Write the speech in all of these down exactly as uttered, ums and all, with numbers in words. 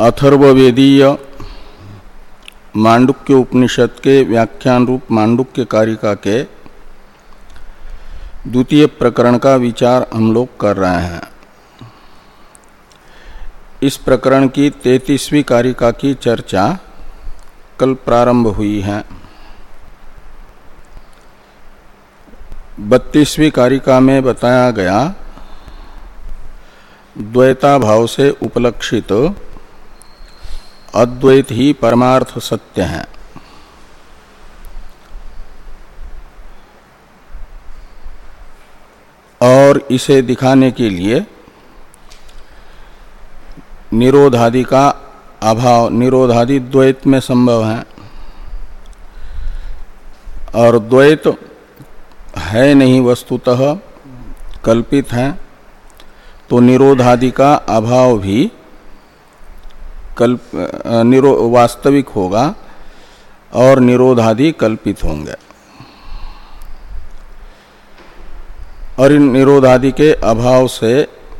अथर्ववेदीय मांडुक्य उपनिषद के व्याख्यान रूप मांडुक्य कारिका के द्वितीय प्रकरण का विचार हम लोग कर रहे हैं। इस प्रकरण की तैंतीसवीं कारिका की चर्चा कल प्रारंभ हुई है। बत्तीसवीं कारिका में बताया गया द्वैता भाव से उपलक्षित अद्वैत ही परमार्थ सत्य है। और इसे दिखाने के लिए निरोधादि का अभाव, निरोधादि द्वैत में संभव है और द्वैत है नहीं, वस्तुतः कल्पित है, तो निरोधादि का अभाव भी कल्प निरो वास्तविक होगा और निरोधादि कल्पित होंगे। और इन निरोधादि के अभाव से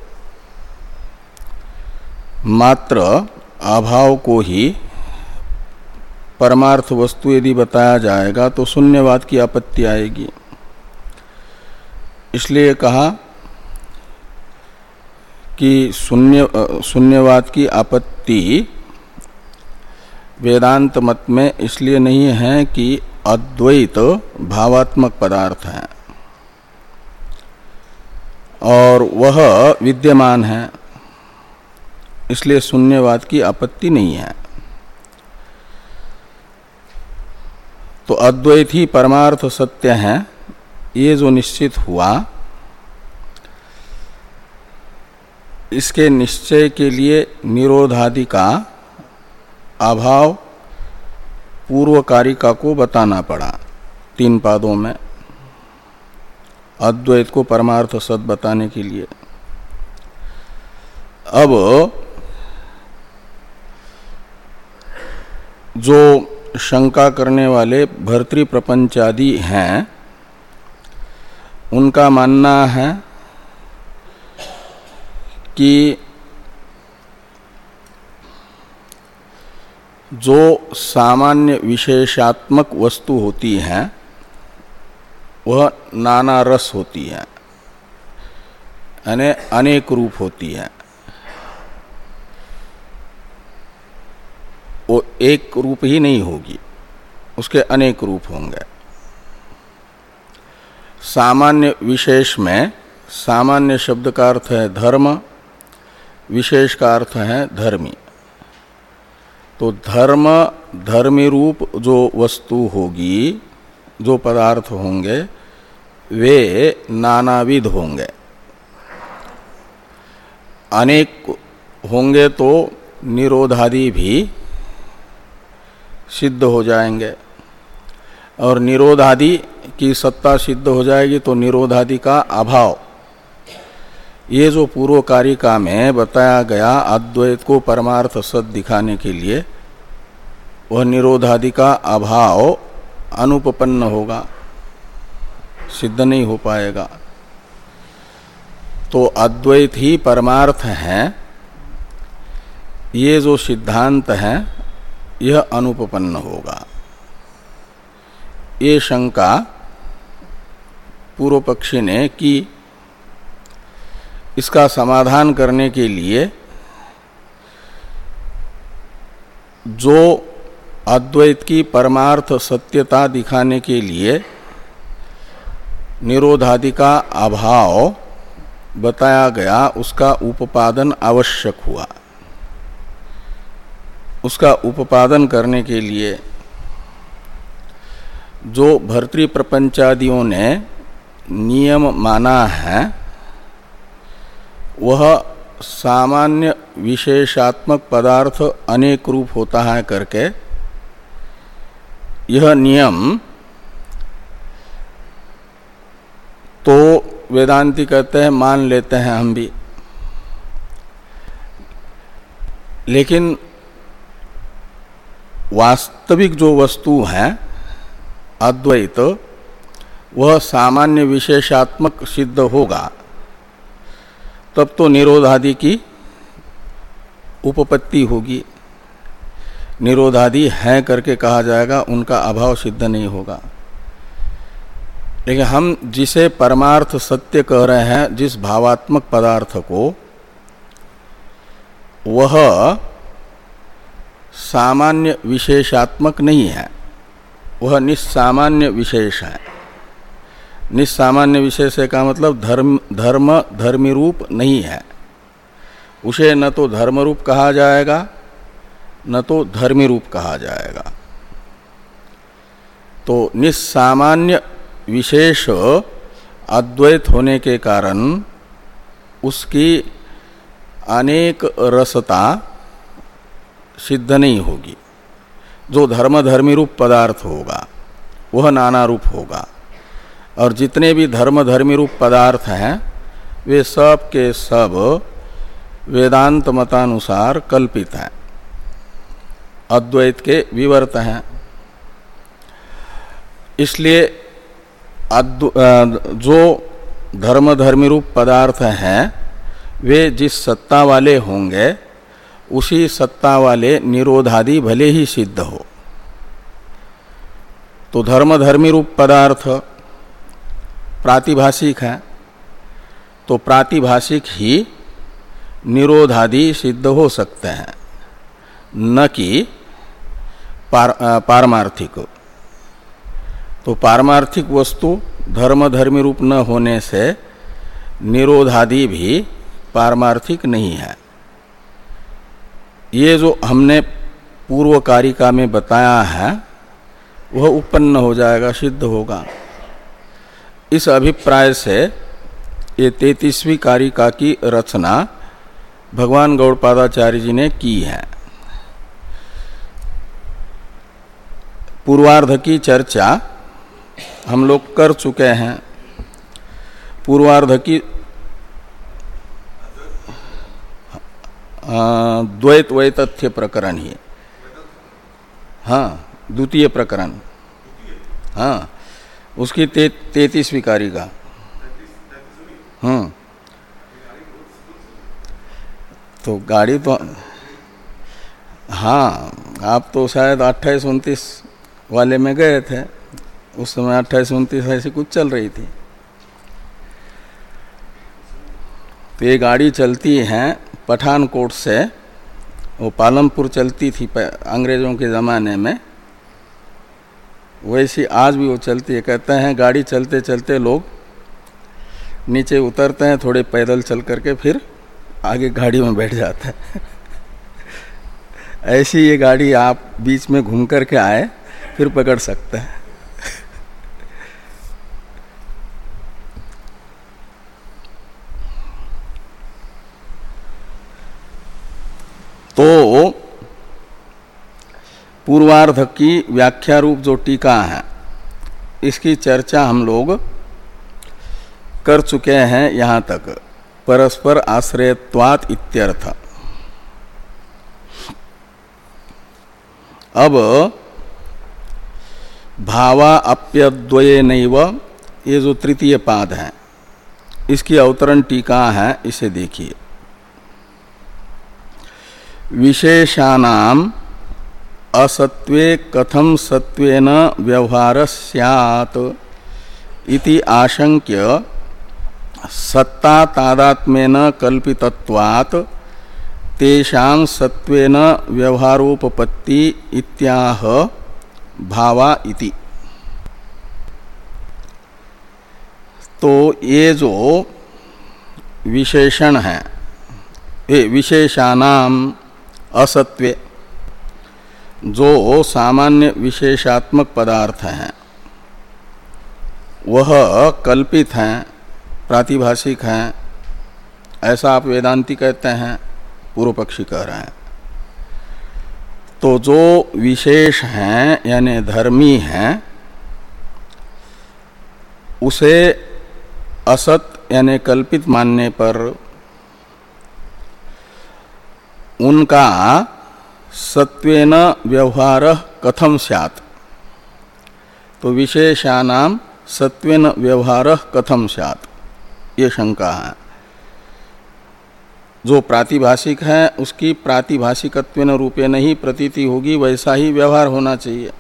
मात्र अभाव को ही परमार्थ वस्तु यदि बताया जाएगा तो शून्यवाद की आपत्ति आएगी। इसलिए कहा कि शून्य शून्यवाद की आपत्ति वेदांत मत में इसलिए नहीं है कि अद्वैत भावात्मक पदार्थ है और वह विद्यमान है, इसलिए शून्यवाद की आपत्ति नहीं है। तो अद्वैत ही परमार्थ सत्य है, ये जो निश्चित हुआ, इसके निश्चय के लिए निरोधादि का अभाव पूर्व कारिका को बताना पड़ा तीन पादों में, अद्वैत को परमार्थ सत्य बताने के लिए। अब जो शंका करने वाले भर्तृ प्रपंचादि हैं, उनका मानना है कि जो सामान्य विशेषात्मक वस्तु होती है वह नाना रस होती है, यानी अनेक रूप होती है। वो एक रूप ही नहीं होगी, उसके अनेक रूप होंगे। सामान्य विशेष में सामान्य शब्द का अर्थ है धर्म, विशेष का अर्थ है धर्मी। तो धर्म धर्मी रूप जो वस्तु होगी, जो पदार्थ होंगे, वे नानाविध होंगे। अनेक होंगे तो निरोधादि भी सिद्ध हो जाएंगे और निरोधादि की सत्ता सिद्ध हो जाएगी तो निरोधादि का अभाव, ये जो पूर्व कारिका में बताया गया अद्वैत को परमार्थ सत्य दिखाने के लिए, वह निरोधादि का अभाव अनुपपन्न होगा, सिद्ध नहीं हो पाएगा। तो अद्वैत ही परमार्थ है, ये जो सिद्धांत है यह अनुपपन्न होगा। ये शंका पूर्व पक्षी ने की। इसका समाधान करने के लिए जो अद्वैत की परमार्थ सत्यता दिखाने के लिए निरोधादि का अभाव बताया गया, उसका उपादान आवश्यक हुआ। उसका उपादान करने के लिए जो भर्तृ प्रपंचादियों ने नियम माना है, वह सामान्य विशेषात्मक पदार्थ अनेक रूप होता है करके यह नियम तो वेदांती कहते हैं मान लेते हैं हम भी, लेकिन वास्तविक जो वस्तु है अद्वैत, वह सामान्य विशेषात्मक सिद्ध होगा, तब तो निरोधादि की उपपत्ति होगी। निरोधादि है करके कहा जाएगा, उनका अभाव सिद्ध नहीं होगा। लेकिन हम जिसे परमार्थ सत्य कह रहे हैं, जिस भावात्मक पदार्थ को, वह सामान्य विशेषात्मक नहीं है, वह निस्सामान्य विशेष है। निस्सामान्य विशेष का मतलब धर्म धर्म धर्मी रूप नहीं है। उसे न तो धर्म रूप कहा जाएगा न तो धर्मी रूप कहा जाएगा। तो निस्सामान्य विशेष अद्वैत होने के कारण उसकी अनेक रसता सिद्ध नहीं होगी। जो धर्म धर्मी रूप पदार्थ होगा वह नाना रूप होगा, और जितने भी धर्म धर्मी रूप पदार्थ हैं वे सब के सब वेदांत मतानुसार कल्पित हैं, अद्वैत के विवर्त हैं। इसलिए जो धर्म धर्मी रूप पदार्थ हैं वे जिस सत्ता वाले होंगे उसी सत्ता वाले निरोधादि भले ही सिद्ध हो। तो धर्म धर्मी रूप पदार्थ प्रातिभाषिक है, तो प्रातिभाषिक ही निरोधादि सिद्ध हो सकते हैं, न कि पार, पारमार्थिक। तो पारमार्थिक वस्तु धर्म धर्मी रूप न होने से निरोधादि भी पारमार्थिक नहीं है। ये जो हमने पूर्व कारिका में बताया है वह उत्पन्न हो जाएगा, सिद्ध होगा। इस अभिप्राय से ये तैंतीसवीं कारिका की रचना भगवान गौड़पादाचार्य जी ने की है। पूर्वार्ध की चर्चा हम लोग कर चुके हैं। पूर्वार्ध की द्वैत वैतथ्य प्रकरण ही, हाँ द्वितीय प्रकरण, हाँ उसकी ते, तैतीसवीं कारिका। हम्म तो गाड़ी तो हाँ, आप तो शायद अट्ठाईस उनतीस वाले में गए थे, उस समय अट्ठाईस उनतीस ऐसी कुछ चल रही थी। तो ये गाड़ी चलती है पठानकोट से, वो पालमपुर चलती थी अंग्रेजों के ज़माने में, वैसी आज भी वो चलती है। कहते हैं गाड़ी चलते चलते लोग नीचे उतरते हैं, थोड़े पैदल चल करके फिर आगे गाड़ी में बैठ जाते हैं। ऐसी ये गाड़ी आप बीच में घूम करके आए फिर पकड़ सकते हैं। तो पूर्वार्ध की व्याख्या रूप जो टीका है इसकी चर्चा हम लोग कर चुके हैं यहाँ तक, परस्पर आश्रयत्वात् इत्यर्थ। अब भावा अप्यद्वयेनैव, ये जो तृतीय पाद है इसकी अवतरण टीका है, इसे देखिए। विशेषानाम असत्वे कथम सत्वेन व्यवहार स्यात् इति आशंक्य सत्ता तादात्म्येन कल्पितत्वात् तेषां सत्वेन व्यवहारोपपत्ति इत्याह भावा इति। तो ये जो विशेषण है, ये विशेषानाम असत्वे, जो सामान्य विशेषात्मक पदार्थ हैं वह कल्पित हैं, प्रातिभाषिक हैं, ऐसा आप वेदांती कहते हैं, पूर्व पक्षी कह रहे हैं। तो जो विशेष हैं यानी धर्मी हैं उसे असत यानी कल्पित मानने पर उनका सत्वेन व्यवहार कथम स्यात्, तो विशेषानाम सत्वेन व्यवहार कथम स्यात्, ये शंका है। जो प्रातिभाषिक है उसकी प्रातिभाषिकत्वेन रूपेण ही प्रतीति होगी, वैसा ही व्यवहार होना चाहिए।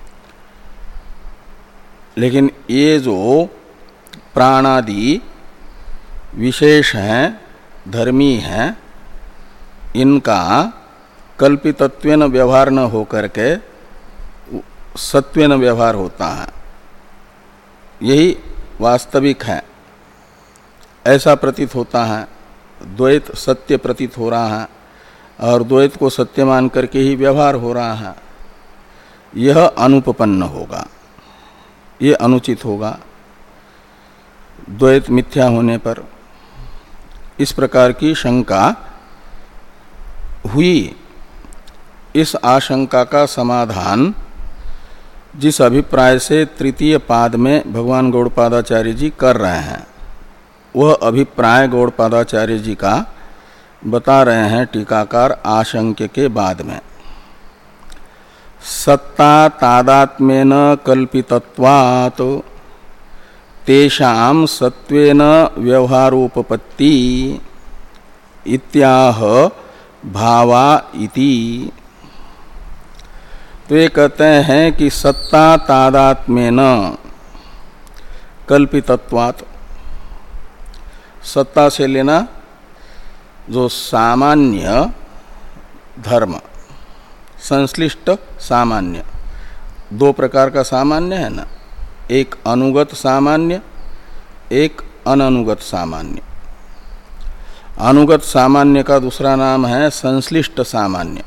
लेकिन ये जो प्राणादि विशेष हैं, धर्मी हैं, इनका कल्पितत्वेन व्यवहार न होकर के सत्वेन व्यवहार होता है, यही वास्तविक है, ऐसा प्रतीत होता है। द्वैत सत्य प्रतीत हो रहा है और द्वैत को सत्य मान करके ही व्यवहार हो रहा है, यह अनुपपन्न होगा, ये अनुचित होगा द्वैत मिथ्या होने पर। इस प्रकार की शंका हुई। इस आशंका का समाधान जिस अभिप्राय से तृतीय पाद में भगवान गौड़पादाचार्य जी कर रहे हैं, वह अभिप्राय गौड़पादाचार्य जी का बता रहे हैं टीकाकार आशंक्य के बाद में। सत्ता तादात्म्येन कल्पितत्वात् तेषां सत्वेन व्यवहारोपपत्ति इत्याह भावा इति। तो ये कहते हैं कि सत्ता तादात्म्येन कल्पितत्वात्, सत्ता से लेना जो सामान्य धर्म, संश्लिष्ट सामान्य, दो प्रकार का सामान्य है ना, एक अनुगत सामान्य, एक अननुगत सामान्य। अनुगत सामान्य का दूसरा नाम है संश्लिष्ट सामान्य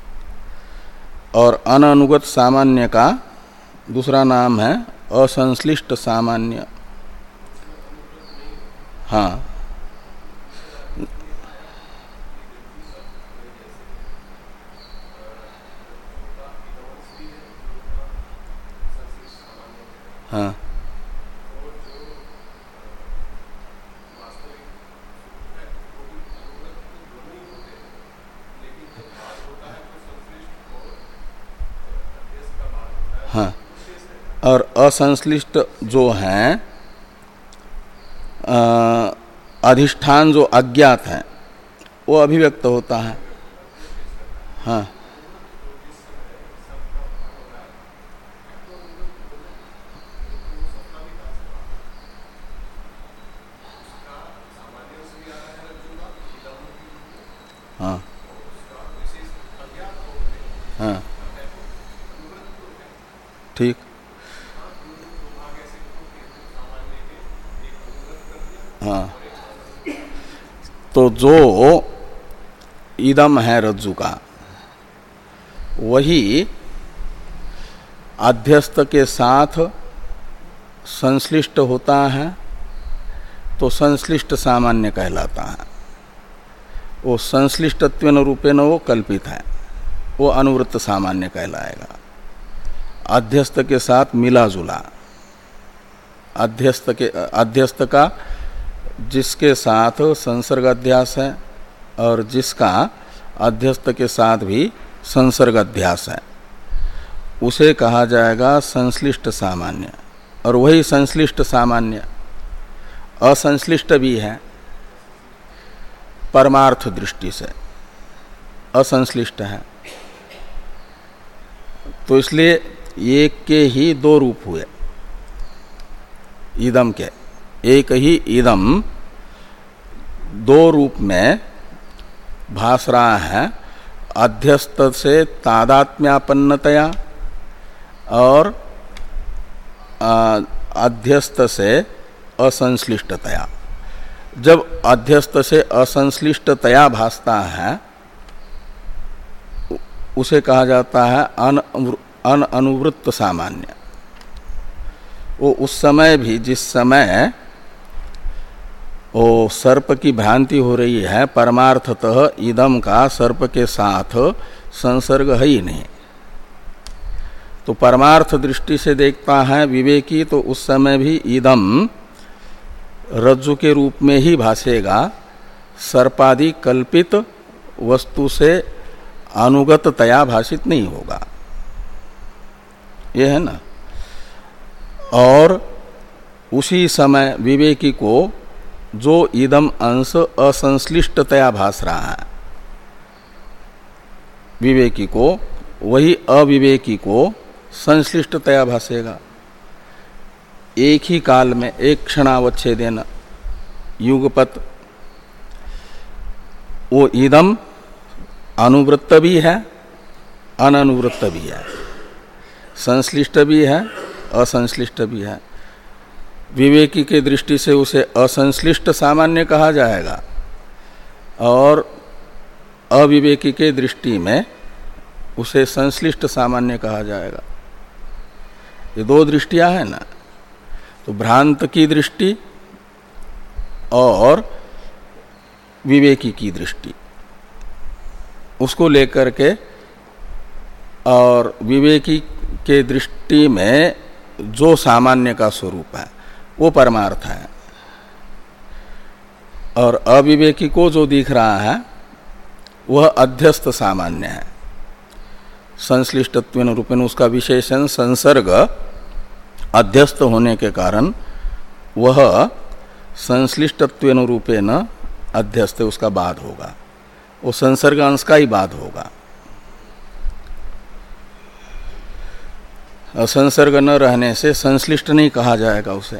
और अननुगत सामान्य का दूसरा नाम है असंश्लिष्ट सामान्य। हाँ, हाँ, हाँ, और असंश्लिष्ट जो हैं, अधिष्ठान जो अज्ञात है वो अभिव्यक्त होता है। हाँ, हाँ, हाँ, ठीक। हाँ, तो जो इदम है रज्जु का, वही अध्यस्त के साथ संश्लिष्ट होता है, तो संश्लिष्ट सामान्य कहलाता है। वो संश्लिष्टत्वेन रूपेण वो कल्पित है, वो अनुवृत्त सामान्य कहलाएगा। अध्यस्त के साथ मिला जुला, अध्यस्त के अध्यस्त का जिसके साथ संसर्ग अध्यास है और जिसका अध्यस्त के साथ भी संसर्ग अध्यास है, उसे कहा जाएगा संश्लिष्ट सामान्य। और वही संश्लिष्ट सामान्य असंश्लिष्ट भी है, परमार्थ दृष्टि से असंश्लिष्ट है। तो इसलिए एक के ही दो रूप हुए इदम के, एक ही इदम दो रूप में भास रहा है, अध्यस्त से तादात्म्यापन्नतया और अध्यस्त से असंश्लिष्टतया। जब अध्यस्त से असंश्लिष्टतया भासता है उसे कहा जाता है अन अनअनुवृत्त सामान्य। वो उस समय भी जिस समय वो सर्प की भ्रांति हो रही है, परमार्थतः इदम का सर्प के साथ संसर्ग है ही नहीं, तो परमार्थ दृष्टि से देखता है विवेकी, तो उस समय भी इदम रज्जु के रूप में ही भासेगा, सर्पादि कल्पित वस्तु से अनुगततया भाषित नहीं होगा। यह है ना। और उसी समय विवेकी को जो इदम अंश असंश्लिष्टतया भास रहा है विवेकी को, वही अविवेकी को संश्लिष्टतया भासेगा। एक ही काल में, एक क्षणावच्छेदेन युगपत, वो इदम अनुवृत्त भी है, अननुवृत्त भी है, संश्लिष्ट भी है, असंश्लिष्ट भी है। विवेकी के दृष्टि से उसे असंश्लिष्ट सामान्य कहा जाएगा और अविवेकी के दृष्टि में उसे संश्लिष्ट सामान्य कहा जाएगा। ये दो दृष्टियां हैं ना। तो भ्रांत की दृष्टि और विवेकी की दृष्टि, उसको लेकर के, और विवेकी के दृष्टि में जो सामान्य का स्वरूप है वो परमार्थ है, और अविवेकी को जो दिख रहा है वह अध्यस्त सामान्य है। संश्लिष्टत्वेन रूपेण उसका विशेषण संसर्ग अध्यस्त होने के कारण वह संश्लिष्टत्वेन रूपेण अध्यस्त, उसका बाद होगा, वो संसर्ग अंश का ही बाद होगा। संसर्ग न रहने से संश्लिष्ट नहीं कहा जाएगा उसे।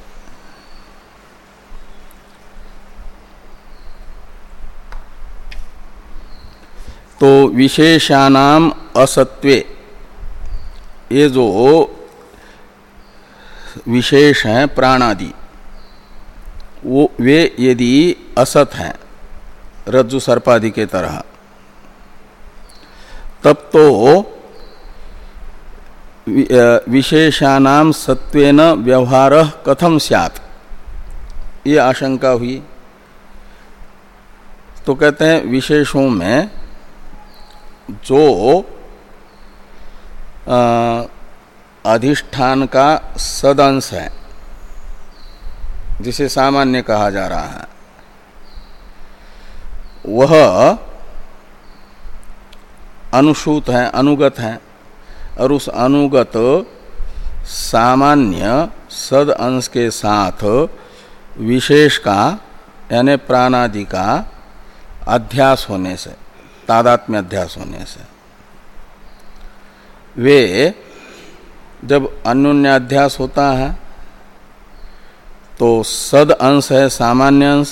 तो विशेषानाम असत्वे, ये जो विशेष हैं प्राणादि, वो वे यदि असत हैं रज्जु सर्पादि के तरह, तब तो विशेषानाम सत्वेन व्यवहारः कथम स्यात्, ये आशंका हुई। तो कहते हैं विशेषों में जो अधिष्ठान का सदंश है, जिसे सामान्य कहा जा रहा है, वह अनुसूत है, अनुगत है, और उस अनुगत सामान्य सद अंश के साथ विशेष का यानी प्राणादि का अध्यास होने से, तादात्म्य अध्यास होने से, वे जब अन्योन्याध्यास होता है तो सद अंश है सामान्य अंश,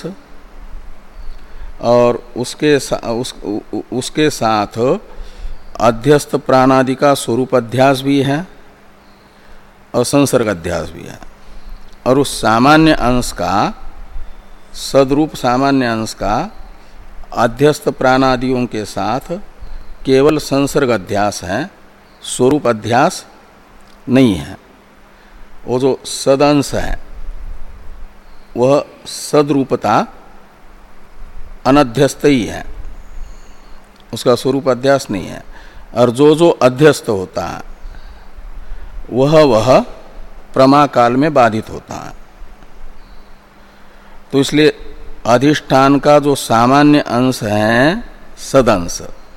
और उसके सा, उस, उसके साथ अध्यस्त प्राणादि का स्वरूप अध्यास भी है और संसर्ग अध्यास भी है, और उस सामान्य अंश का, सदरूप सामान्य अंश का अध्यस्त प्राणादियों के साथ केवल संसर्ग अध्यास है, स्वरूप अध्यास नहीं है। वो जो सदंश है वह सदरूपता अनध्यस्त ही है, उसका स्वरूप अध्यास नहीं है, और जो जो अध्यस्त होता है वह वह प्रमा काल में बाधित होता है। तो इसलिए अधिष्ठान का जो सामान्य अंश है सदंश,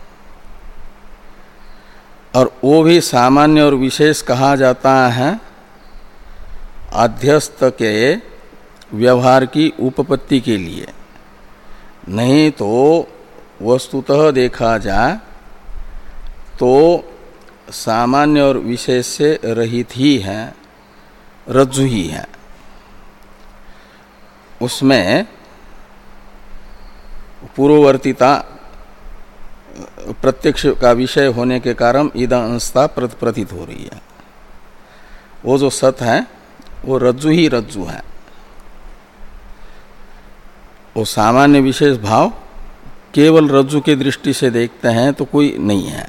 और वो भी सामान्य और विशेष कहा जाता है अध्यस्त के व्यवहार की उपपत्ति के लिए, नहीं तो वस्तुतः देखा जाए तो सामान्य और विशेष से रहित ही है, रज्जु ही है। उसमें पूर्ववर्तीता प्रत्यक्ष का विषय होने के कारण इदंशता प्रतीत हो रही है। वो जो सत है वो रज्जु ही रज्जु है, वो सामान्य विशेष भाव केवल रज्जु की दृष्टि से देखते हैं तो कोई नहीं है।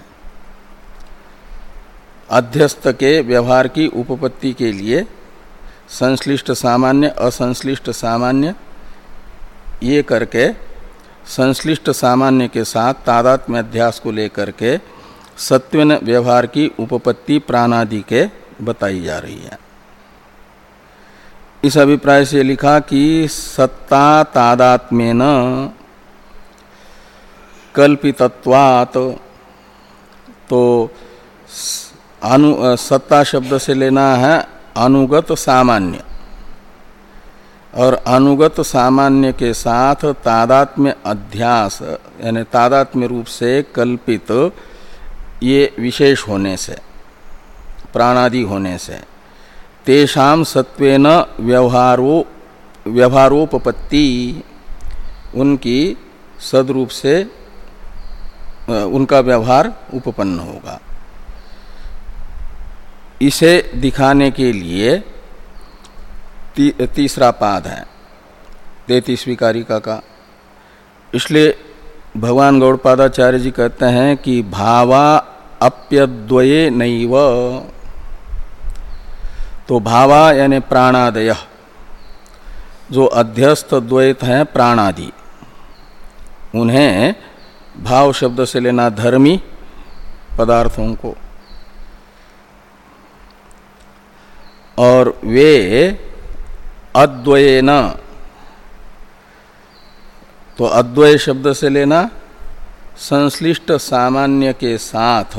अध्यस्त के व्यवहार की उपपत्ति के लिए संश्लिष्ट सामान्य, असंश्लिष्ट सामान्य, ये करके संश्लिष्ट सामान्य के साथ तादात्म्य अध्यास को लेकर के सत्वेन व्यवहार की उपपत्ति प्राणादि के बताई जा रही है। इस अभिप्राय से लिखा कि सत्ता तादात्म्येन कल्पितत्वात्, तो अनु सत्ता शब्द से लेना है अनुगत सामान्य, और अनुगत सामान्य के साथ तादात्म्य अध्यास यानी तादात्म्य रूप से कल्पित ये विशेष होने से, प्राणादि होने से, तेषाम सत्वेन व्यवहारो व्यवहारोपपत्ति, उनकी सदरूप से उनका व्यवहार उपपन्न होगा। इसे दिखाने के लिए ती, तीसरा पाद है तैंतीसवीं कारिका का। इसलिए भगवान गौड़पादाचार्य जी कहते हैं कि भावा अप्यद्वये नैव, तो भावा यानी प्राणादय, जो अध्यस्त द्वैत हैं प्राणादि, उन्हें भाव शब्द से लेना धर्मी पदार्थों को, और वे अद्वयेन, तो अद्वय शब्द से लेना संश्लिष्ट सामान्य के साथ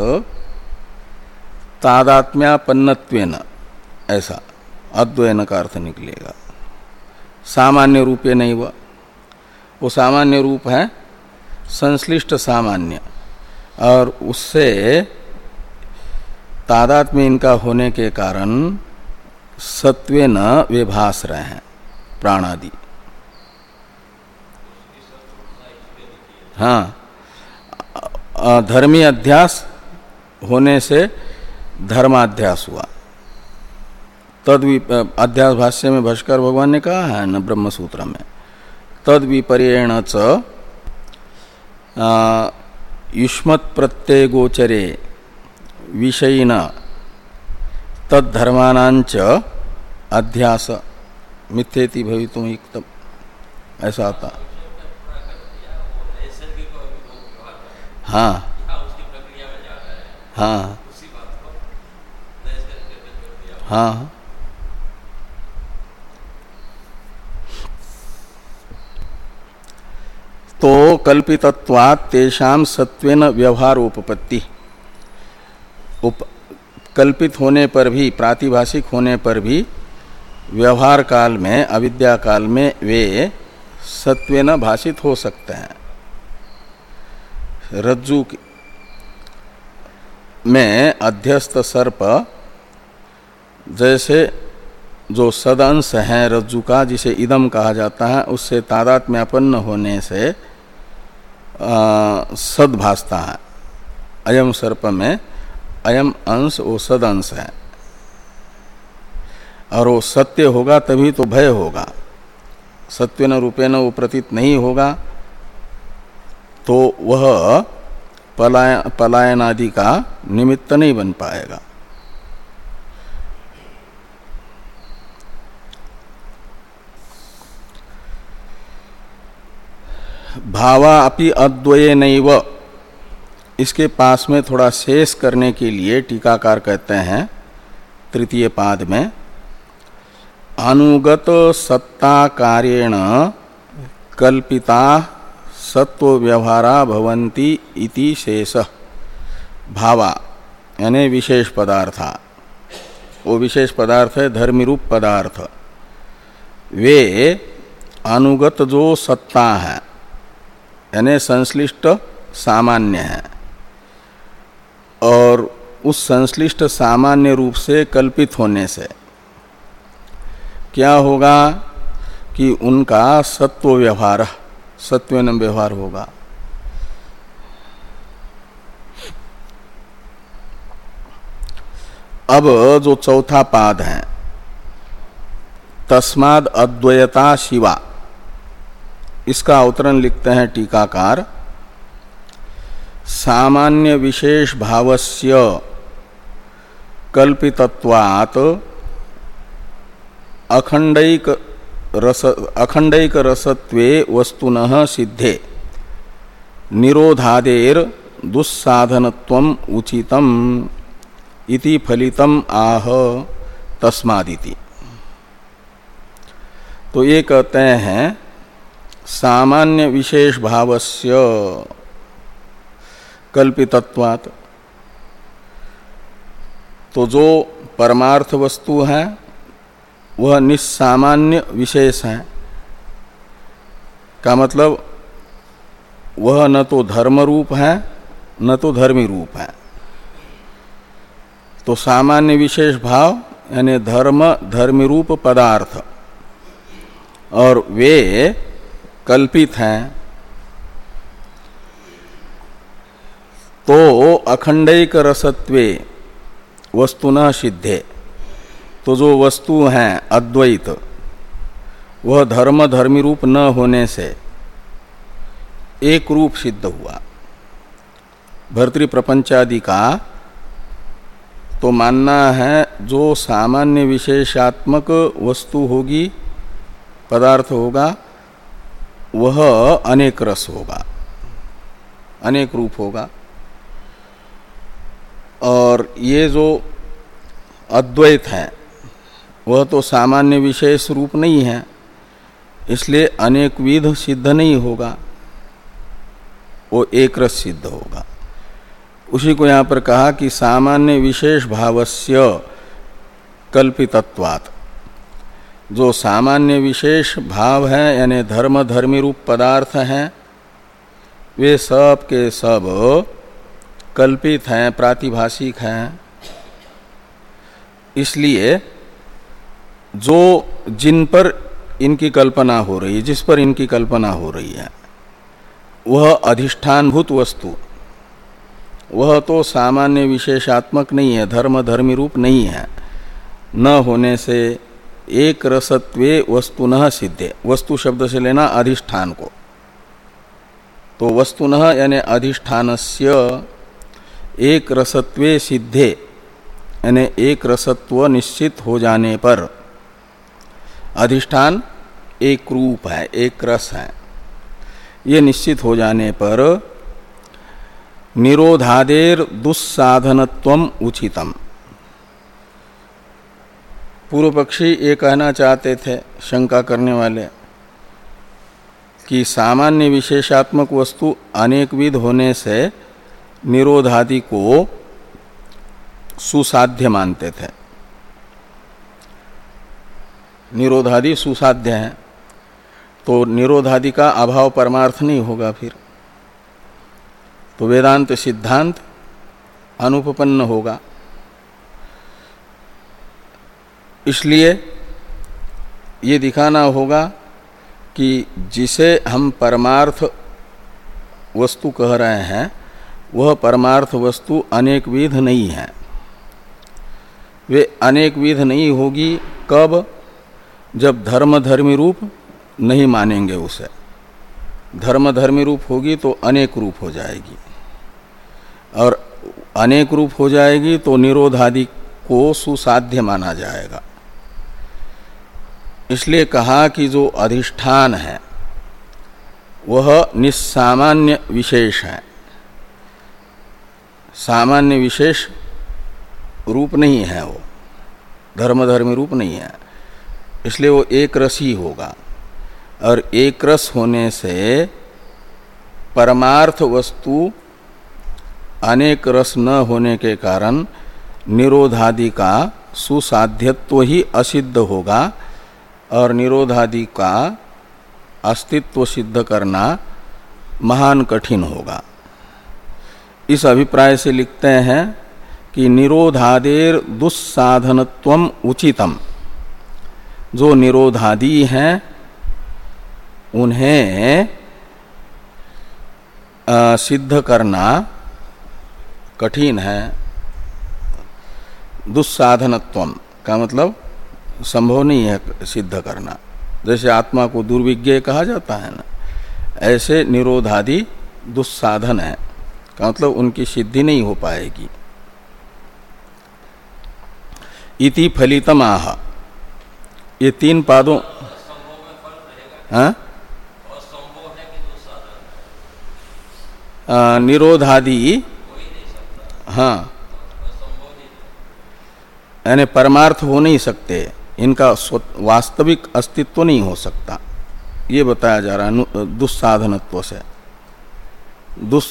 तादात्म्यापन्नत्वेन, ऐसा अद्वयन का अर्थ निकलेगा। सामान्य रूपे नहीं, वह वो सामान्य रूप है संश्लिष्ट सामान्य, और उससे तादात्म्य इनका होने के कारण सत्वेन वे भास रहे हैं प्राणादि। हाँ, धर्मी अध्यास होने से धर्माध्यास हुआ। तद अध्यास भाष्य में भाष्कर भगवान ने कहा है न ब्रह्म सूत्र में, तद विपर्येण च युष्मत् प्रत्यय गोचरे विषयिन तद्धर्मानांच अध्यास मिथ्येति भवितुम युक्तम, ऐसा आता। हाँ हाँ हाँ, तो कल्पितत्वात् तेषाम सत्वेन व्यवहारोपपत्ति, उप कल्पित होने पर भी, प्रातिभाषिक होने पर भी व्यवहार काल में, अविद्या काल में वे सत्वेन भाषित हो सकते हैं। रज्जु में अध्यस्त सर्प जैसे जो सदंश है रज्जु का, जिसे इदम कहा जाता है, उससे तादात्म्यापन्न होने से सद भासता है। अयम सर्प में अयम अंश वो सदंश है, और वो सत्य होगा तभी तो भय होगा। सत्वेन रूपेण वो प्रतीत नहीं होगा तो वह पलाय पलायन आदि का निमित्त नहीं बन पाएगा। भावा अपि अद्वये नैव, इसके पास में थोड़ा शेष करने के लिए टीकाकार कहते हैं तृतीय पाद में, अनुगत सत्ता कार्येण कल्पिता सत्व व्यवहारा भवन्ति इति शेष भावा, यानी विशेष पदार्था, वो विशेष पदार्थ है धर्मीरूप पदार्थ, वे अनुगत जो सत्ता है यानी संश्लिष्ट सामान्य है, और उस संश्लिष्ट सामान्य रूप से कल्पित होने से क्या होगा कि उनका सत्व व्यवहार, सत्वेन व्यवहार होगा। अब जो चौथा पाद है, तस्माद् अद्वयता शिवा, इसका अवतरण लिखते हैं टीकाकार, सामान्य विशेष भावस्य कल्पितत्वात् अखंडैक रस अखंडैक रसत्वे वस्तुनः सिद्धे निरोधादेर दुस्साधनत्वम उचितम इति फलितम आह तस्मादिति। तो ये कहते हैं सामान्य विशेष भावस्य कल्पितत्वात्, तो जो परमार्थ वस्तु है वह निस्सामान्य विशेष है। का मतलब वह न तो धर्म रूप है न तो धर्मी रूप है। तो सामान्य विशेष भाव यानी धर्म धर्मी रूप पदार्थ और वे कल्पित हैं। तो अखंडैक रसत्वे वस्तुना सिद्धे, तो जो वस्तु हैं अद्वैत वह धर्म धर्मी रूप न होने से एक रूप सिद्ध हुआ। भर्तृ प्रपंचादि का तो मानना है जो सामान्य विशेषात्मक वस्तु होगी पदार्थ होगा वह अनेक रस होगा, अनेक रूप होगा। और ये जो अद्वैत है वह तो सामान्य विशेष रूप नहीं है, इसलिए अनेक विध सिद्ध नहीं होगा, वो एक रस सिद्ध होगा। उसी को यहाँ पर कहा कि सामान्य विशेष भावस्य कल्पितत्वात्, जो सामान्य विशेष भाव है यानी धर्म धर्मी रूप पदार्थ हैं वे सब के सब कल्पित हैं, प्रातिभाषिक हैं। इसलिए जो जिन पर इनकी कल्पना हो रही है, जिस पर इनकी कल्पना हो रही है वह अधिष्ठानभूत वस्तु वह तो सामान्य विशेषात्मक नहीं है, धर्म धर्मी रूप नहीं है। न होने से एक रसत्वे वस्तुनः सिद्धे, वस्तु शब्द से लेना अधिष्ठान को, तो वस्तुनः यानी अधिष्ठानस्य एक रसत्वे सिद्धे यानी एक रसत्व निश्चित हो जाने पर, अधिष्ठान एक रूप है, एक रस है, ये निश्चित हो जाने पर निरोधादेर दुस्साधनत्वम उचितम। पूर्व पक्षी ये कहना चाहते थे, शंका करने वाले, कि सामान्य विशेषात्मक वस्तु अनेकविध होने से निरोधादि को सुसाध्य मानते थे। निरोधादि सुसाध्य है तो निरोधादि का अभाव परमार्थ नहीं होगा, फिर तो वेदांत सिद्धांत अनुपपन्न होगा। इसलिए ये दिखाना होगा कि जिसे हम परमार्थ वस्तु कह रहे हैं वह परमार्थ वस्तु अनेक विध नहीं है। वे अनेक विध नहीं होगी कब? जब धर्म धर्मी रूप नहीं मानेंगे उसे। धर्म धर्मी रूप होगी तो अनेक रूप हो जाएगी, और अनेक रूप हो जाएगी तो निरोधादि को सुसाध्य माना जाएगा। इसलिए कहा कि जो अधिष्ठान है वह निस्सामान्य विशेष है, सामान्य विशेष रूप नहीं है, वो धर्म धर्मी रूप नहीं है, इसलिए वो एक रस ही होगा। और एक रस होने से परमार्थ वस्तु अनेक रस न होने के कारण निरोधादि का सुसाध्यत्व ही असिद्ध होगा, और निरोधादि का अस्तित्व सिद्ध करना महान कठिन होगा। इस अभिप्राय से लिखते हैं कि निरोधादेर दुस्साधनत्वम उचितम, जो निरोधादि हैं उन्हें आ, सिद्ध करना कठिन है। दुस्साधनत्वम का मतलब संभव नहीं है सिद्ध करना। जैसे आत्मा को दुर्विज्ञेय कहा जाता है ना, ऐसे निरोधादि दुस्साधन है का मतलब उनकी सिद्धि नहीं हो पाएगी। इति फलितम आह, ये तीन पादों हाँ? निरोधादि हाँ यानी परमार्थ हो नहीं सकते, इनका वास्तविक अस्तित्व नहीं हो सकता, ये बताया जा रहा है दुस्साधनत्व से। दुस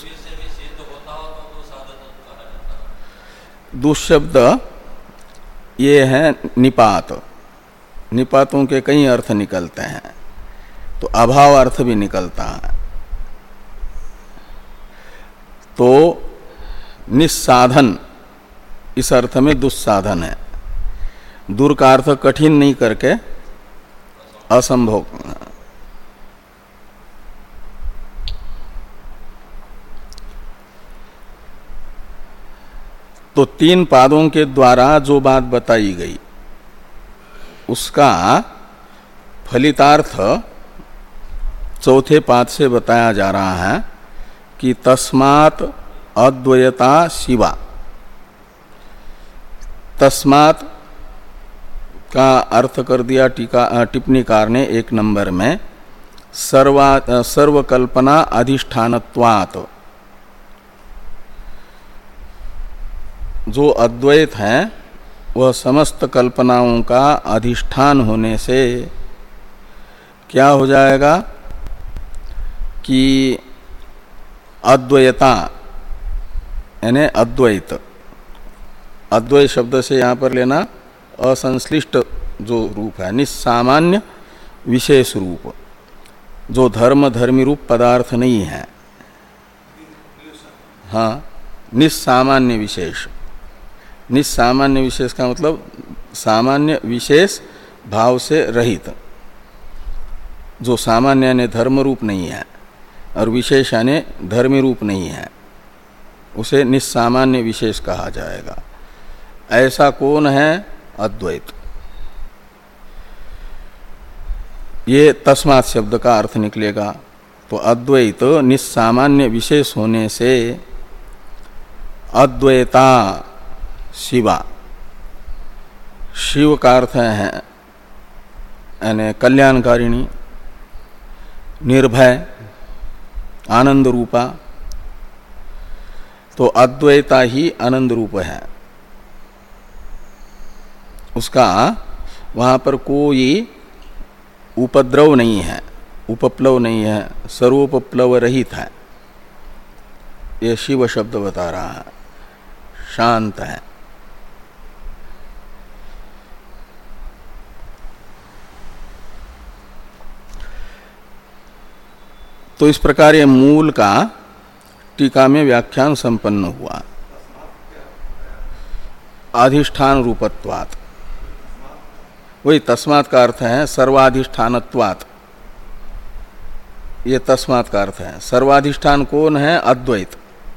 दुष्शब्द ये है निपात, निपातों के कई अर्थ निकलते हैं, तो अभाव अर्थ भी निकलता है। तो निस्साधन इस अर्थ में दुस्साधन है। दूर का अर्थ कठिन नहीं करके असंभव। तो तीन पादों के द्वारा जो बात बताई गई उसका फलितार्थ चौथे पाद से बताया जा रहा है कि तस्मात् अद्वयता शिवा। तस्मात् का अर्थ कर दिया टीका टिप्पणीकार ने एक नंबर में, सर्वा सर्वकल्पना अधिष्ठानत्वात्। जो अद्वैत है वह समस्त कल्पनाओं का अधिष्ठान होने से क्या हो जाएगा कि अद्वैता यानी अद्वैत। अद्वैत शब्द से यहाँ पर लेना असंश्लिष्ट जो रूप है, निस्सामान्य विशेष रूप, जो धर्म धर्मी रूप पदार्थ नहीं है। हाँ, निस्सामान्य विशेष। निस्सामान्य विशेष का मतलब सामान्य विशेष भाव से रहित, जो सामान्य यानी धर्म रूप नहीं है और विशेष यानी धर्मी रूप नहीं है, उसे निस्सामान्य विशेष कहा जाएगा। ऐसा कौन है? अद्वैत। ये तस्मात् शब्द का अर्थ निकलेगा। तो अद्वैत निस्सामान्य विशेष होने से अद्वैता शिवा। शिव का अर्थ है यानी कल्याणकारिणी, निर्भय, आनंद रूपा। तो अद्वैता ही आनंद रूप है। उसका वहां पर कोई उपद्रव नहीं है, उपप्लव नहीं है, सर्वोपप्लव रहित है। यह शिव शब्द बता रहा है, शांत है। तो इस प्रकार ये मूल का टीका में व्याख्यान संपन्न हुआ। अधिष्ठान रूपत्वात्, वही तस्मात् का अर्थ है सर्वाधिष्ठानत्वात्। ये तस्मात् का अर्थ है। सर्वाधिष्ठान कौन है? अद्वैत।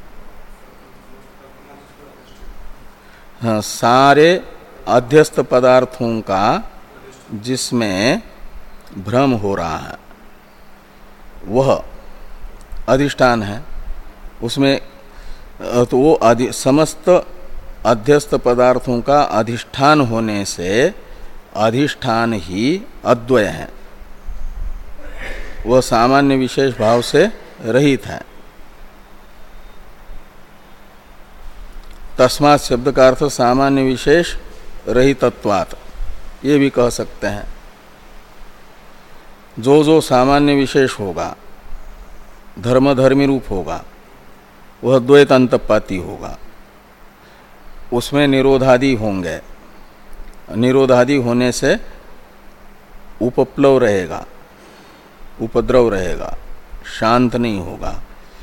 हाँ, सारे अध्यस्त पदार्थों का जिसमें भ्रम हो रहा है वह अधिष्ठान है। उसमें तो वो अधि, समस्त अध्यस्त पदार्थों का अधिष्ठान होने से अधिष्ठान ही अद्वय है, वह सामान्य विशेष भाव से रहित है। तस्मात् शब्द का अर्थ सामान्य विशेष रहितत्वात्, ये भी कह सकते हैं। जो जो सामान्य विशेष होगा, धर्म धर्मी रूप होगा, वह द्वैत अंतपाती होगा। उसमें निरोधादि होंगे, निरोधादि होने से उपप्लव रहेगा, उपद्रव रहेगा, शांत नहीं होगा,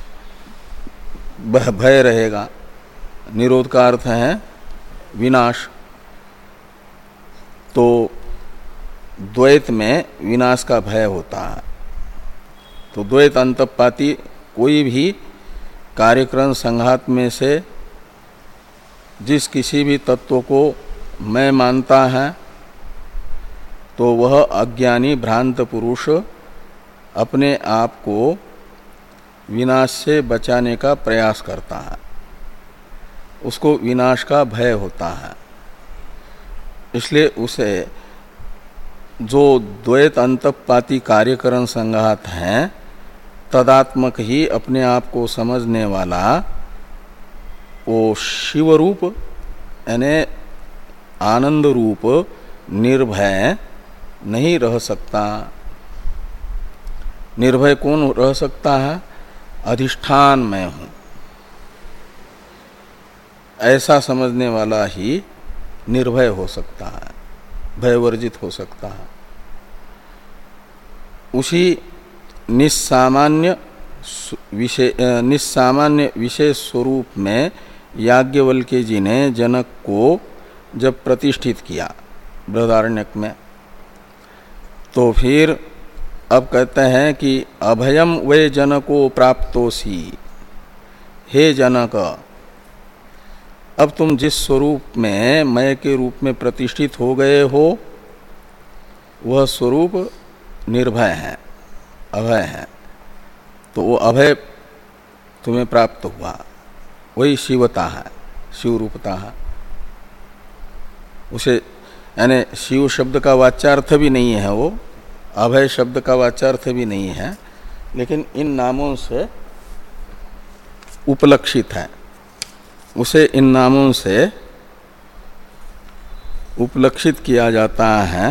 भय रहेगा। निरोध का अर्थ है विनाश। तो द्वैत में विनाश का भय होता है। तो द्वैत अंतपाती कोई भी कार्यक्रम संघात में से जिस किसी भी तत्व को मैं मानता है, तो वह अज्ञानी भ्रांत पुरुष अपने आप को विनाश से बचाने का प्रयास करता है, उसको विनाश का भय होता है। इसलिए उसे जो द्वैत अंतपाती कार्यकरण संघात हैं, तदात्मक ही अपने आप को समझने वाला वो शिव रूप यानी आनंद रूप निर्भय नहीं रह सकता। निर्भय कौन रह सकता है? अधिष्ठान में हूं, ऐसा समझने वाला ही निर्भय हो सकता है। भयवर्जित हो सकता है। उसी निस्सामान्य विषय निस्सामान्य विशेष स्वरूप में याज्ञवल्क्य जी ने जनक को जब प्रतिष्ठित किया बृहदारण्यक में, तो फिर अब कहते हैं कि अभयम वे जनको प्राप्तोसी, हे जनक अब तुम जिस स्वरूप में मय के रूप में प्रतिष्ठित हो गए हो वह स्वरूप निर्भय है, अभय है। तो वो अभय तुम्हें प्राप्त हुआ, वही शिवता है, शिव रूपता है। उसे यानी शिव शब्द का वाच्यार्थ भी नहीं है, वो अभय शब्द का वाच्यार्थ भी नहीं है, लेकिन इन नामों से उपलक्षित है, उसे इन नामों से उपलक्षित किया जाता है।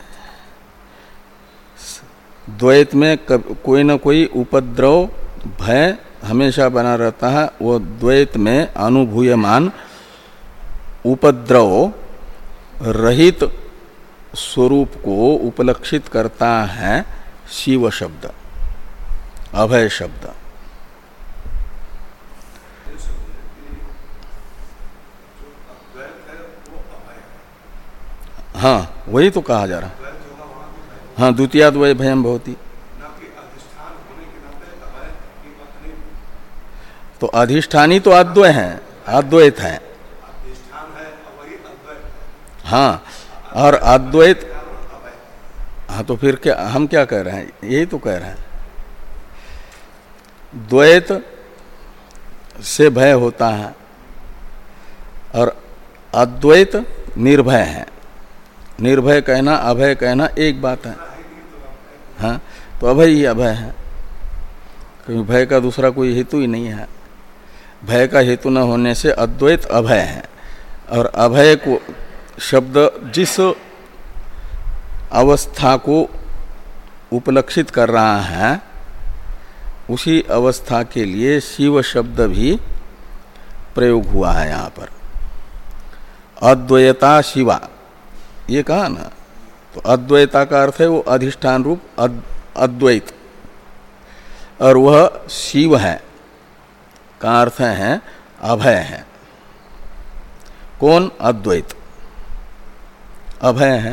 द्वैत में कोई न कोई उपद्रव भय हमेशा बना रहता है, वो द्वैत में अनुभूयमान उपद्रव रहित स्वरूप को उपलक्षित करता है शिव शब्द, अभय शब्द। हाँ, वही तो कहा जा रहा है। हाँ, द्वितीयाद्वय भयम भवति। तो अधिष्ठानी तो अद्वय है, अद्वैत है। हाँ, और अद्वैत, हाँ तो फिर क्या हम क्या कह रहे हैं, यही तो कह रहे हैं। द्वैत से भय होता है और अद्वैत निर्भय है। निर्भय कहना अभय कहना एक बात है। हाँ, तो अभय ही अभय है, क्योंकि भय का दूसरा कोई हेतु ही नहीं है। भय का हेतु न होने से अद्वैत अभय है, और अभय को शब्द जिस अवस्था को उपलक्षित कर रहा है उसी अवस्था के लिए शिव शब्द भी प्रयोग हुआ है यहाँ पर। अद्वैता शिवा ये कहा ना, तो अद्वैता का अर्थ है वो अधिष्ठान रूप अद्वैत, और वह शिव है का अर्थ है अभय है। कौन? अद्वैत अभय है।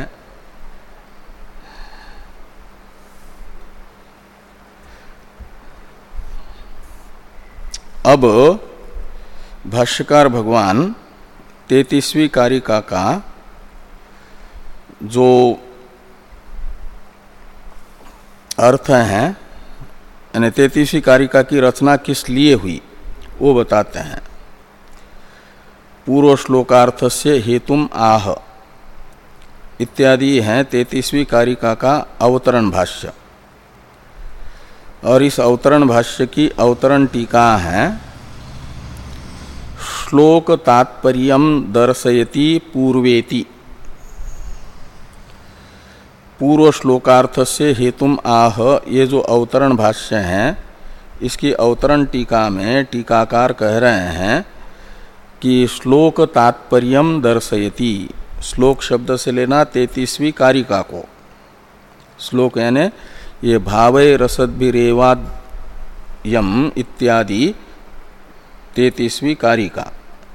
अब भाष्यकार भगवान तैंतीसवीं कारिका का जो अर्थ है, यानी तैंतीसवीं कारिका की रचना किस लिए हुई वो बताते हैं। पूर्व श्लोकार्थ से हेतुम आह इत्यादि है तैंतीसवीं कारिका का अवतरण भाष्य, और इस अवतरण भाष्य की अवतरण टीका है श्लोक तात्पर्यम दर्शयति पूर्वेति। पूर्व श्लोकार्थ से हेतुम आह ये जो अवतरण भाष्य है, इसकी अवतरण टीका में टीकाकार कह रहे हैं कि श्लोक तात्पर्यम दर्शयति, श्लोक शब्द से लेना तैंतीसवीं कारिका को। श्लोक यानी ये भावै रसद्भिरेवायम इत्यादि तैंतीसवीं कारिका,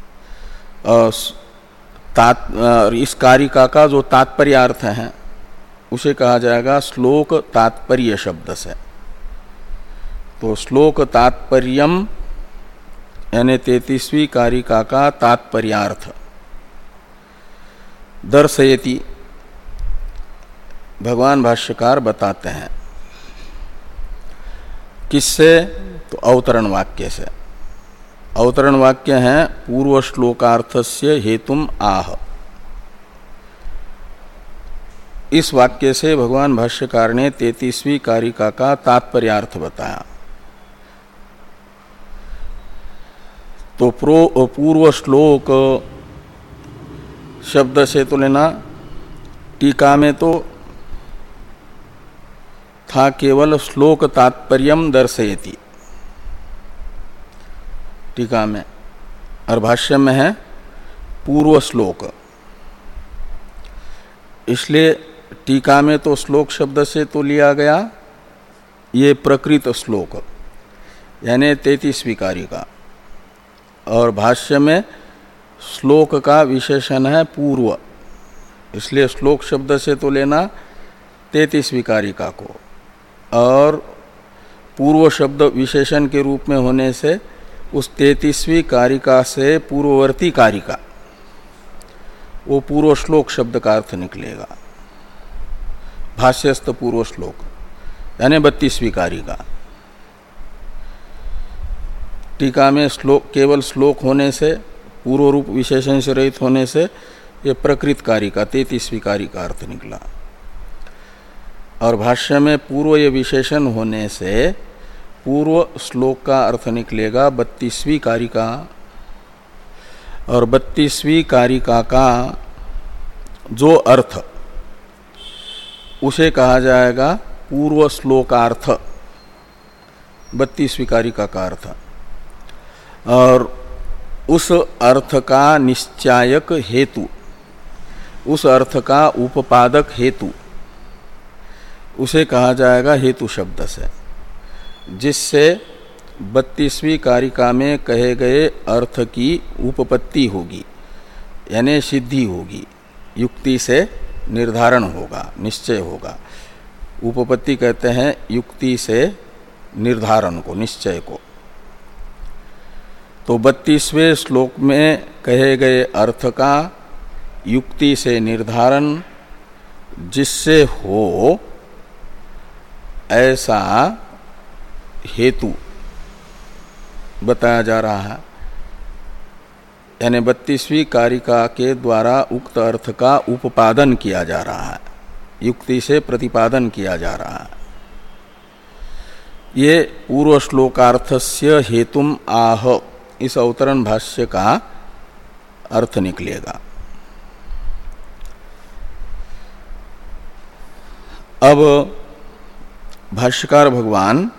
इस कारिका का जो तात्पर्यार्थ है उसे कहा जाएगा श्लोक तात्पर्य शब्द से। तो श्लोक तात्पर्यम यानी तैंतीसवीं कारिका का तात्पर्यार्थ दर्शयति भगवान भाष्यकार बताते हैं। किससे? तो अवतरण वाक्य से। अवतरण वाक्य है पूर्व श्लोकार्थस्य हेतुम आह। इस वाक्य से भगवान भाष्यकार ने तैंतीसवीं कारिका का तात्पर्यार्थ बताया। तो प्रो पूर्व श्लोक शब्द से तो लेना, टीका में तो था केवल श्लोक तात्पर्यम दर्शयति टीका में, और भाष्य में है पूर्व श्लोक। इसलिए टीका में तो श्लोक शब्द से तो लिया गया ये प्रकृत श्लोक यानी तैंतीसवीं कारिका, और भाष्य में श्लोक का विशेषण है पूर्व, इसलिए श्लोक शब्द से तो लेना तैंतीसवीं कारिका को, और पूर्व शब्द विशेषण के रूप में होने से उस तैंतीसवीं कारिका से पूर्ववर्ती कारिका वो पूर्व श्लोक शब्द का अर्थ निकलेगा। भाष्यस्थ पूर्व श्लोक यानी बत्तीसवीं कारिका। टीका में श्लोक केवल श्लोक होने से, पूर्व रूप विशेषण से रहित होने से ये प्रकृत कारिका तैंतीसवीं कारिका अर्थ निकला, और भाष्य में पूर्व ये विशेषण होने से पूर्व श्लोक का अर्थ निकलेगा बत्तीसवीं कारिका, और बत्तीसवीं कारिका का जो अर्थ उसे कहा जाएगा पूर्व श्लोकार्थ, बत्तीसवीं कारिका का अर्थ, और उस अर्थ का निश्चायक हेतु, उस अर्थ का उपपादक हेतु उसे कहा जाएगा हेतु शब्द से, जिससे बत्तीसवीं कारिका में कहे गए अर्थ की उपपत्ति होगी यानी सिद्धि होगी, युक्ति से निर्धारण होगा, निश्चय होगा। उपपत्ति कहते हैं युक्ति से निर्धारण को, निश्चय को। तो बत्तीसवें श्लोक में कहे गए अर्थ का युक्ति से निर्धारण जिससे हो ऐसा हेतु बताया जा रहा है, यानी बत्तीसवीं कारिका के द्वारा उक्त अर्थ का उपादन किया जा रहा है, युक्ति से प्रतिपादन किया जा रहा है। ये पूर्व श्लोकार्थस्य हेतुम आह इस अवतरण भाष्य का अर्थ निकलेगा। अब भाष्यकार भगवान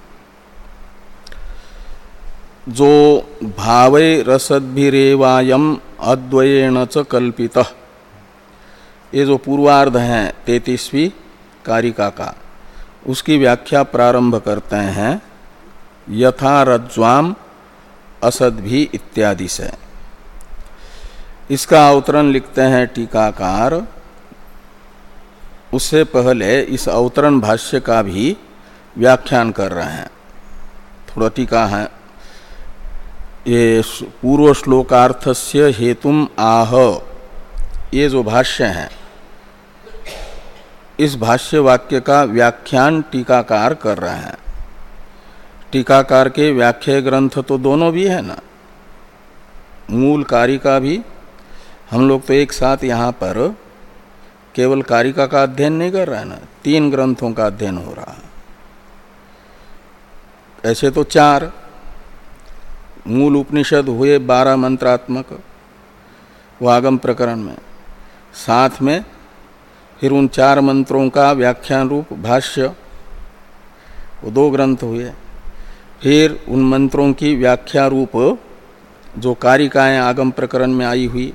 जो भावै रसद्भिरेवायम अद्वयेन च कल्पितः, ये जो पूर्वार्ध है तैंतीसवीं कारिका का, उसकी व्याख्या प्रारंभ करते हैं यथा रज्ज्वाम असद्भि इत्यादि से। इसका अवतरण लिखते हैं टीकाकार। उससे पहले इस अवतरण भाष्य का भी व्याख्यान कर रहे हैं। थोड़ा टीका है, ये पूर्व श्लोकार्थस्य हेतुम आह, ये जो भाष्य है इस भाष्य वाक्य का व्याख्यान टीकाकार कर रहे हैं। टीकाकार के व्याख्या ग्रंथ तो दोनों भी है ना, मूल कारिका भी। हम लोग तो एक साथ यहाँ पर केवल कारिका का अध्ययन नहीं कर रहे हैं ना, तीन ग्रंथों का अध्ययन हो रहा है। ऐसे तो चार मूल उपनिषद हुए बारह मंत्रात्मक वागम प्रकरण में, साथ में फिर उन चार मंत्रों का व्याख्यान रूप भाष्य, वो दो ग्रंथ हुए। फिर उन मंत्रों की व्याख्या रूप जो कारिकाएं आगम प्रकरण में आई हुई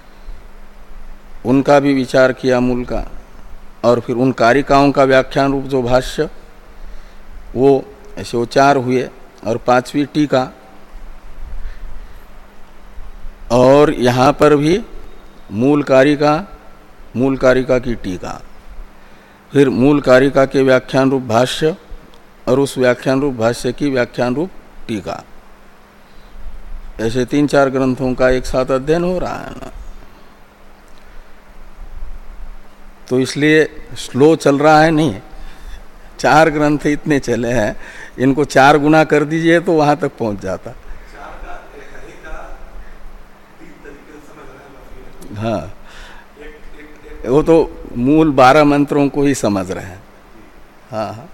उनका भी विचार किया मूल का, और फिर उन कारिकाओं का व्याख्यान रूप जो भाष्य, वो ऐसे वो चार हुए। और पांचवी टीका, और यहाँ पर भी मूल कारिका, मूल कारिका की टीका, फिर मूल कारिका के व्याख्यान रूप भाष्य, और उस व्याख्यान रूप भाष्य की व्याख्यान रूप टीका। ऐसे तीन चार ग्रंथों का एक साथ अध्ययन हो रहा है ना। तो इसलिए स्लो चल रहा है नहीं, चार ग्रंथ इतने चले हैं, इनको चार गुना कर दीजिए तो वहां तक पहुंच जाता। हाँ, वो तो मूल बारह मंत्रों को ही समझ रहे हैं। हाँ हाँ,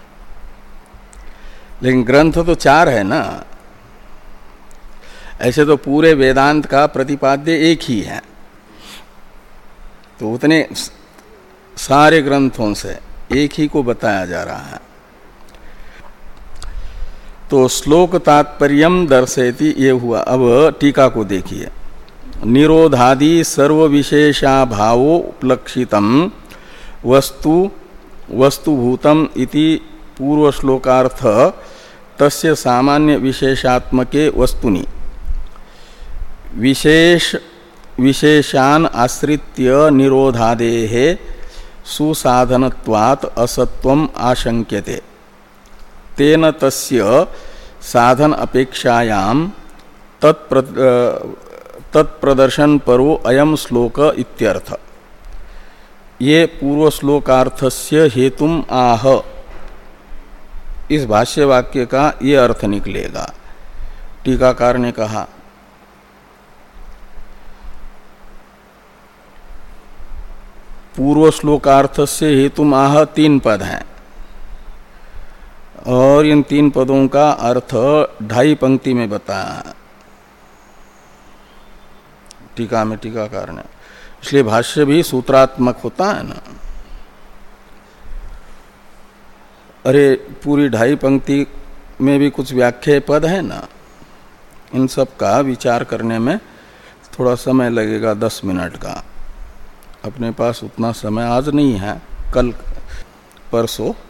लेकिन ग्रंथ तो चार है ना। ऐसे तो पूरे वेदांत का प्रतिपाद्य एक ही है, तो उतने सारे ग्रंथों से एक ही को बताया जा रहा है। तो श्लोक तात्पर्यम दर्शयति ये हुआ। अब टीका को देखिए, निरोधादि सर्व विशेषाभावो उपलक्षितम वस्तु वस्तुभूतम इति पूर्व श्लोकार्थ तस्य सामान्य विशेषात्मके वस्तुनि विशेष विशेषान आश्रित्य निरोधादेः सुसाधनत्वात् असत्वम आशंक्यते तेन तस्य साधन अपेक्षायाम तत्प्र तत्प्रदर्शन परो अयम श्लोक इत्यर्थ। ये पूर्व श्लोकार्थस्य हेतुम आह, इस भाष्य वाक्य का ये अर्थ निकलेगा। टीकाकार ने कहा पूर्व श्लोकार्थस्य हेतुम आह तीन पद हैं और इन तीन पदों का अर्थ ढाई पंक्ति में बताया है टीका में टीकाकार ने। इसलिए भाष्य भी सूत्रात्मक होता है ना। अरे पूरी ढाई पंक्ति में भी कुछ व्याख्या पद है ना, इन सब का विचार करने में थोड़ा समय लगेगा, दस मिनट का। अपने पास उतना समय आज नहीं है, कल परसों